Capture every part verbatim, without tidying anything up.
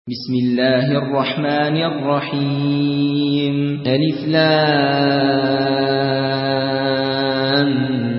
بسم الله الرحمن الرحيم ألف لام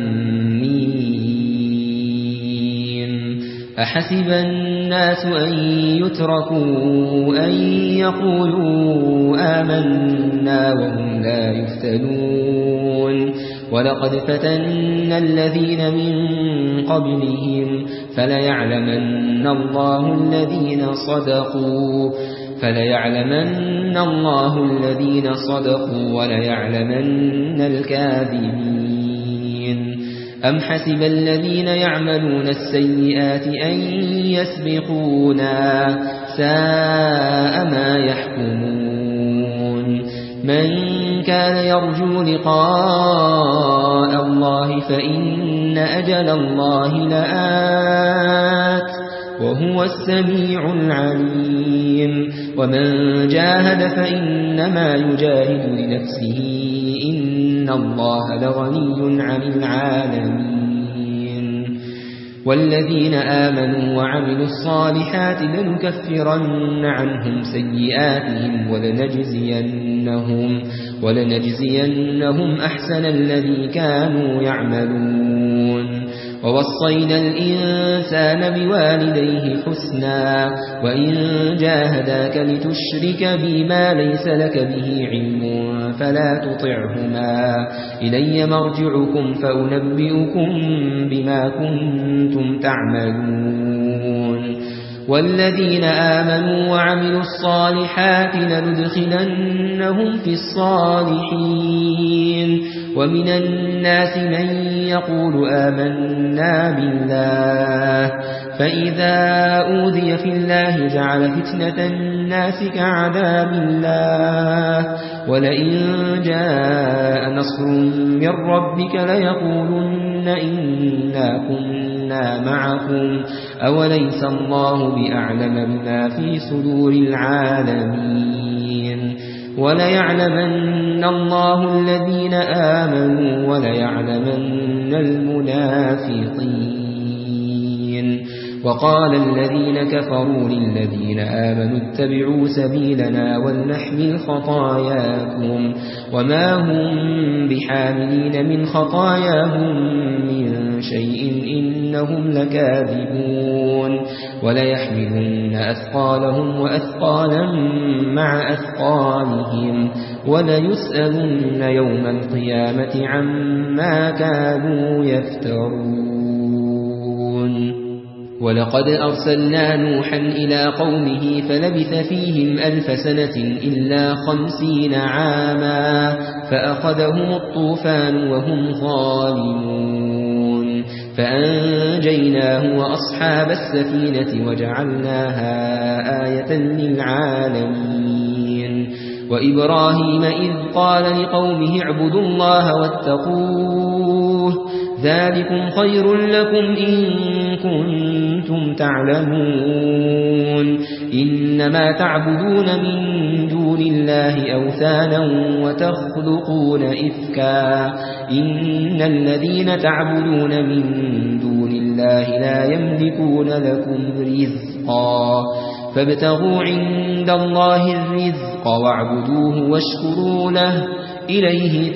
ميم أحسب الناس أن يتركوا أن يقولوا آمنا وهم لا يفتنون ولقد فتنا الذين من قبلهم فليعلمن الله الذين صدقوا فليعلمن الله الذين صدقوا وليعلمن الكاذبين أم حسب الذين يعملون السيئات أن يسبقونا ساء ما يحكمون من كان يرجو لقاء الله فإن أجل الله لآت وهو السميع العليم ومن جاهد فإنما يجاهد لنفسه إن الله لغني عن العالمين والذين آمنوا وعملوا الصالحات لنكفرن عنهم سيئاتهم ولنجزينهم, ولنجزينهم أحسن الذي كانوا يعملون ووصينا الإنسان بوالديه حسنا وإن جاهداك لتشرك بما ليس لك به علم فلا تطعهما إلي مرجعكم فأنبئكم بما كنتم تعملون والذين آمنوا وعملوا الصالحات لندخلنهم في الصالحين ومن الناس من يقول آمنا بالله فإذا أوذي في الله جعل فتنة الناس كعذاب الله ولئن جاء نصر من ربك ليقولن إنا كنا معكم أوليس الله بأعلم بما في صدور العالمين وليعلمن الله الذين آمنوا وليعلمن المنافقين وقال الذين كفروا للذين آمنوا اتبعوا سبيلنا ولنحمل خطاياكم وما هم بحاملين من خطاياهم من شيء إنهم لكاذبون وليحملن أثقالهم وأثقالا مع أثقالهم وليسألن يوم القيامة عما كانوا يفترون ولقد أرسلنا نوحا إلى قومه فلبث فيهم ألف سنة إلا خمسين عاما فأخذهم الطوفان وهم ظالمون فأنجيناه وأصحاب السفينة وجعلناها آية للعالمين وإبراهيم إذ قال لقومه اعبدوا الله واتقوه ذلكم خير لكم إن كنتم تعلمون إنما تعبدون من دون الله أوثانا وتخلقون إفكا إن الذين تعبدون من دون الله لا يملكون لكم رزقا فابتغوا عند الله الرزق واعبدوه واشكروا له إليه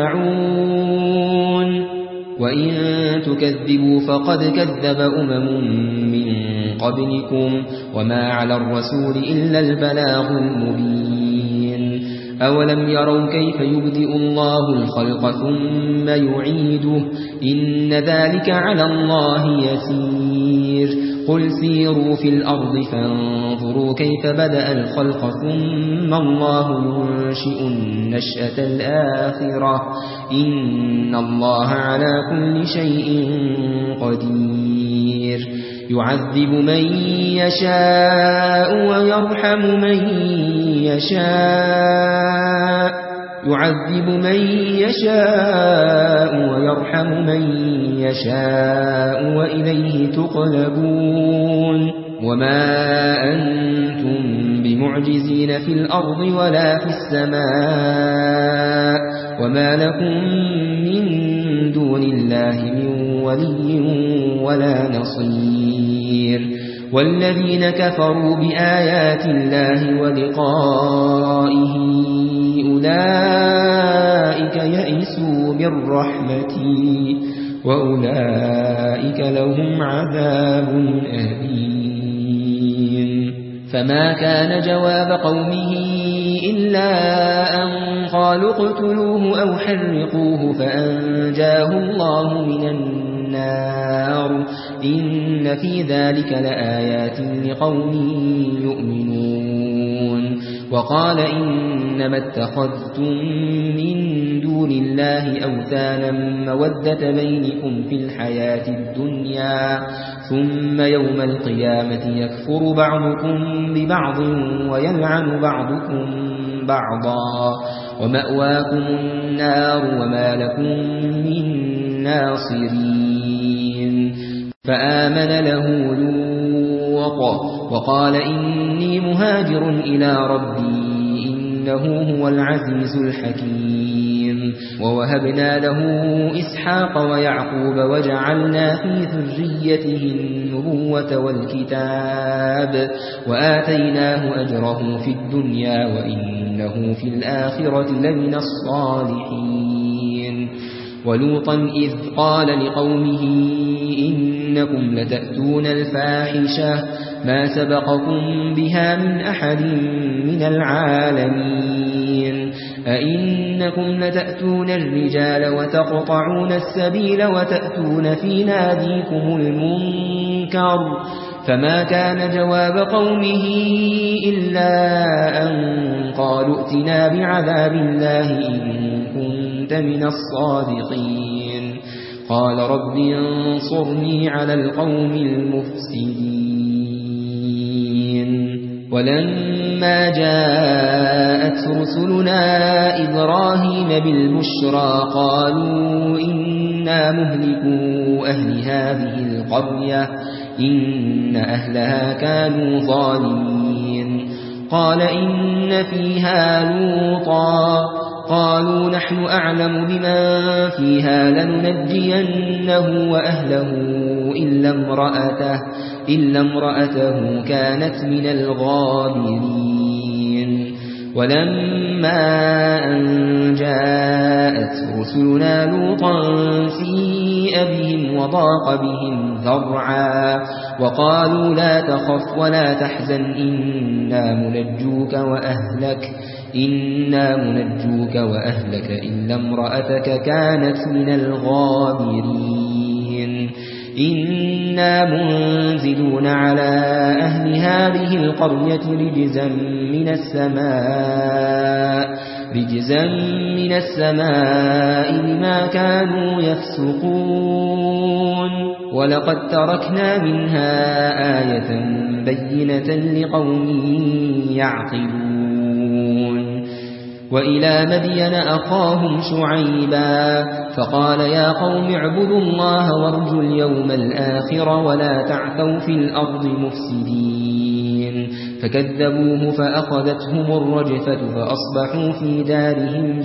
ترجعون وإن تكذبوا فقد كذب أمم من قبلكم وما على الرسول إلا البلاغ المبين أولم يروا كيف يبدئ الله الخلق ثم يعيده إن ذلك على الله يسير قل سيروا في الأرض فانظروا كيف بدأ الخلق ثم الله ينشئ النشأة الآخرة إن الله على كل شيء قدير يعذب من يشاء ويرحم من يشاء يعذب من يشاء ويرحم من يشاء وإليه تقلبون وما أنتم بمعجزين في الأرض ولا في السماء وما لكم من دون الله من ولي ولا نصير والذين كفروا بآيات الله ولقائه أولئك يئسوا من رحمتي وأولئك لهم عذاب أليم فما كان جواب قومه إلا أن قالوا اقتلوه أو حرقوه فأنجاه الله من النار إن في ذلك لآيات لقوم يؤمنون وقال إنما اتخذتم من دون الله أوثانا مودة بينكم في الحياة الدنيا ثم يوم القيامة يكفر بعضكم ببعض ويلعن بعضكم بعضا ومأواكم النار وما لكم من ناصرين فآمن له لوط وقال إني مهاجر إلى ربي إنه هو العزيز الحكيم ووهبنا له إسحاق ويعقوب وجعلنا في ذريته النبوة والكتاب وآتيناه أجره في الدنيا وإنه في الآخرة لمن الصالحين ولوطا إذ قال لقومه إنكم لتأتون الفاحشة ما سبقكم بها من أحد من العالمين أئنكم لتأتون الرجال وتقطعون السبيل وتأتون في ناديكم المنكر فما كان جواب قومه إلا أن قالوا ائتنا بعذاب الله إن كنت من الصادقين قال رب انصرني على القوم المفسدين ولما جاءت رسلنا إبراهيم بالبشرى قالوا إنا مهلكوا أهل هذه القرية إن أهلها كانوا ظالمين قال إن فيها لوطا قالوا نحن أعلم بما فيها لننجينه وأهله إلا امرأته, إلا امرأته كانت من الغابرين ولما أن جاءت رسلنا لوطا سيء بهم وضاق بهم ذرعا وقالوا لا تخف ولا تحزن إنا منجوك وأهلك إنا منجوك وأهلك إلا امرأتك كانت من الغابرين إنا منزلون على أهل هذه القرية رجزا من السماء رجزا من السماء بما كانوا يفسقون ولقد تركنا منها آية بينة لقوم يعقلون وإلى مدين أخاهم شعيبا فقال يا قوم اعبدوا الله وارجوا اليوم الآخر ولا تعثوا في الأرض مفسدين فكذبوه فأخذتهم الرجفة فأصبحوا في دارهم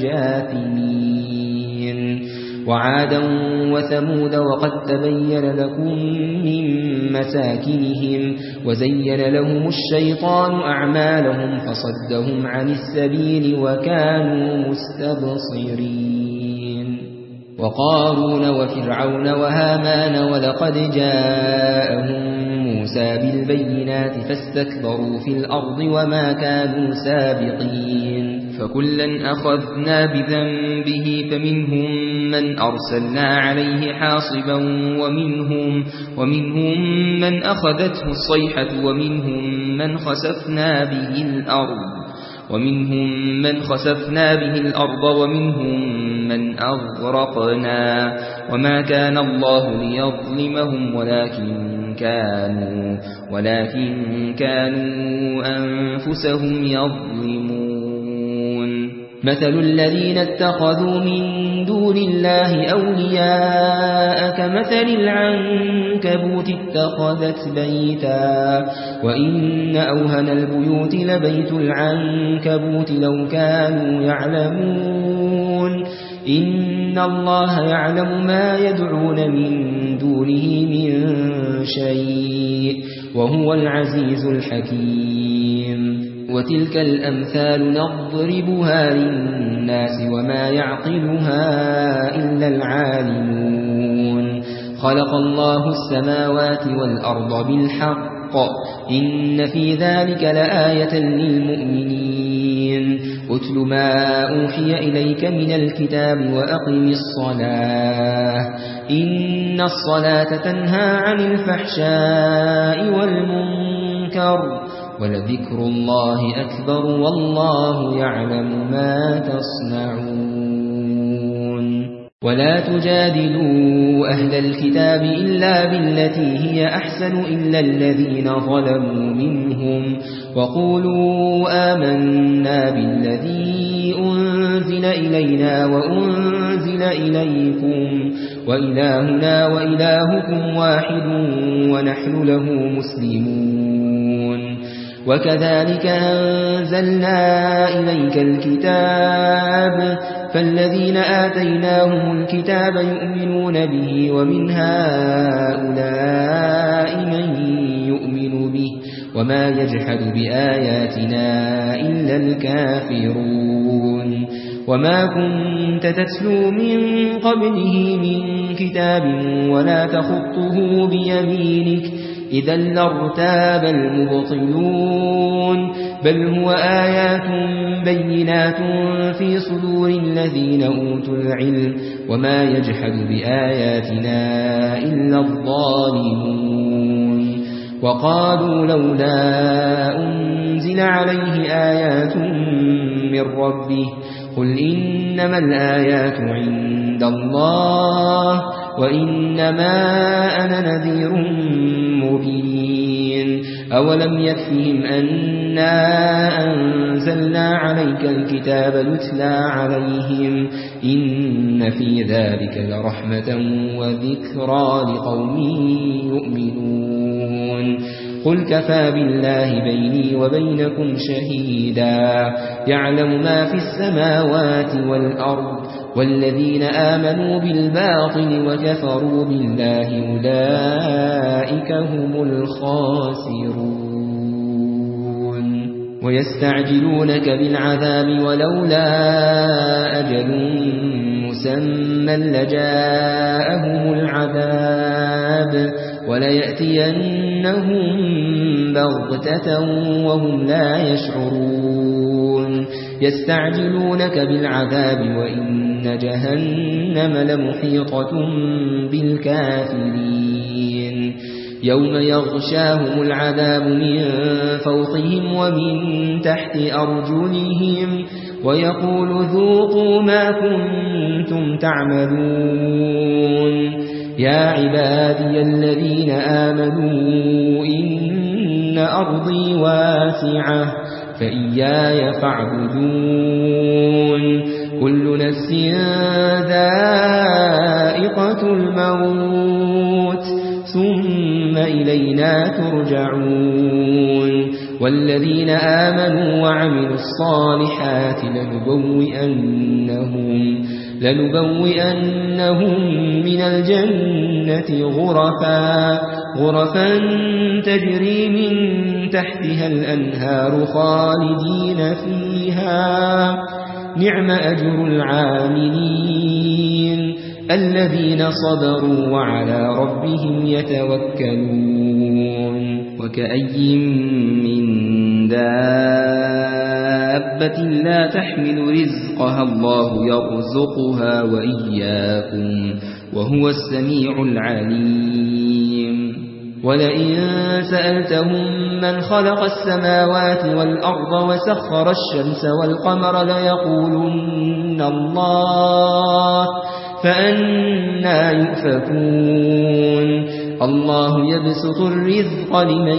جاثمين وعادا وثمود وقد تبين لكم من مساكنهم وزين لهم الشيطان أعمالهم فصدهم عن السبيل وكانوا مستبصرين وقارون وفرعون وهامان ولقد جاءهم موسى بالبينات فاستكبروا في الأرض وما كانوا سابقين فكلا أخذنا بذنبه فمنهم من أرسلنا عليه حاصبا ومنهم, ومنهم من أخذته الصيحة ومنهم من خسفنا به الأرض ومنهم من خسفنا به الأرض ومنهم من أغرقنا وما كان الله ليظلمهم ولكن كانوا ولكن كانوا أنفسهم يظلمون مثل الذين اتخذوا من دون الله أولياء كمثل العنكبوت اتخذت بيتا وإن أوهن البيوت لبيت العنكبوت لو كانوا يعلمون إن الله يعلم ما يدعون من دونه من شيء وهو العزيز الحكيم وتلك الأمثال نضربها للناس وما يعقلها إلا العالمون خلق الله السماوات والأرض بالحق إن في ذلك لآية للمؤمنين أتل ما أوحي إليك من الكتاب وأقم الصلاة إن الصلاة تنهى عن الفحشاء والمنكر ولذكر الله أكبر والله يعلم ما تصنعون ولا تجادلوا أهل الكتاب إلا بالتي هي أحسن إلا الذين ظلموا منهم وقولوا آمنا بالذي أنزل إلينا وأنزل إليكم وإلهنا وإلهكم واحد ونحن له مسلمون وكذلك أنزلنا إليك الكتاب فالذين آتيناهم الكتاب يؤمنون به ومن هؤلاء من يؤمن به وما يجحد بآياتنا إلا الكافرون وما كنت تتلو من قبله من كتاب ولا تخطه بيمينك إذا لارتاب المبطلون بل هو آيات بينات في صدور الذين أوتوا العلم وما يجحد بآياتنا إلا الظالمون وقالوا لولا أنزل عليه آيات من ربه قل إنما الآيات عند الله وإنما أنا نذير مبين أولم يكفهم أنا أنزلنا عليك الكتاب يتلى عليهم إن في ذلك لرحمة وذكرى لقوم يؤمنون قل كفى بالله بيني وبينكم شهيدا يعلم ما في السماوات والأرض والذين آمنوا بالباطل وكفروا بالله أولئك هم الخاسرون ويستعجلونك بالعذاب ولولا أجل مسمى لجاءهم العذاب وليأتينهم بغتة وهم لا يشعرون يستعجلونك بالعذاب وإن جهنم لمحيطة بالكافرين يوم يغشاهم العذاب من فوقهم ومن تحت أرجلهم ويقول ذوقوا ما كنتم تعملون يا عبادي الذين آمنوا إن أرضي واسعة فإياي فاعبدون كل نفس ذائقة الموت ثم إلينا ترجعون والذين آمنوا وعملوا الصالحات لنبوئنهم لنبوئنهم من الجنة غرفا غرفا تجري من تحتها الأنهار خالدين فيها نعم أجر العاملين الذين صبروا وعلى ربهم يتوكلون وكأي من دابة لا تحمل رزقها الله يرزقها وإياكم وهو السميع العليم ولئن سألتهم من خلق السماوات والأرض وسخر الشمس والقمر ليقولن الله فأنى يؤفكون الله يبسط الرزق لمن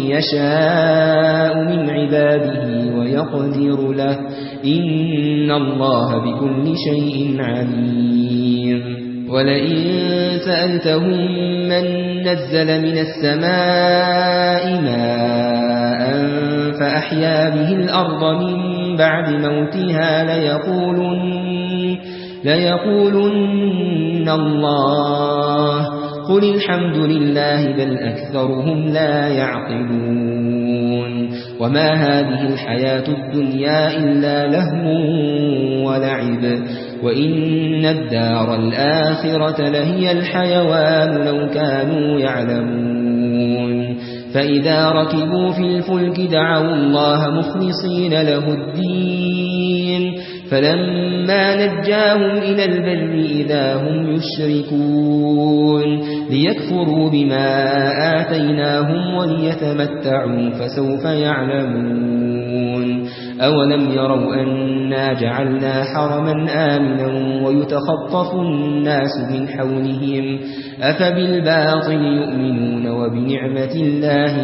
يشاء من عباده ويقدر له إن الله بكل شيء عليم ولئن سألتهم من نزل من السماء ماء فأحيا به الأرض من بعد موتها ليقولن, ليقولن الله قل الحمد لله بل أكثرهم لا يعقلون وما هذه الحياة الدنيا إلا لهو ولعب وإن الدار الآخرة لهي الحيوان لو كانوا يعلمون فإذا ركبوا في الفلك دعوا الله مخلصين له الدين فلما نجاهم إلى البر إذا هم يشركون ليكفروا بما آتيناهم وليتمتعوا فسوف يعلمون أولم يروا أنا جعلنا حرما آمنا ويتخطف الناس من حولهم أفبالباطل يؤمنون وبنعمة الله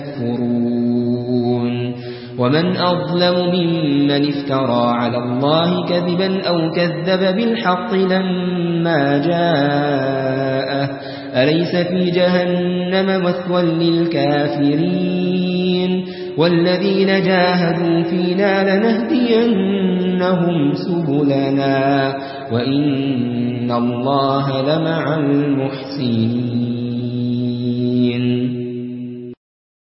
يكفرون ومن أظلم ممن افترى على الله كذبا أو كذب بالحق لما جاءه أليس في جهنم مثوى للكافرين والذين جاهدوا فينا لنهدينهم سبلنا وإن الله لمع المحسنين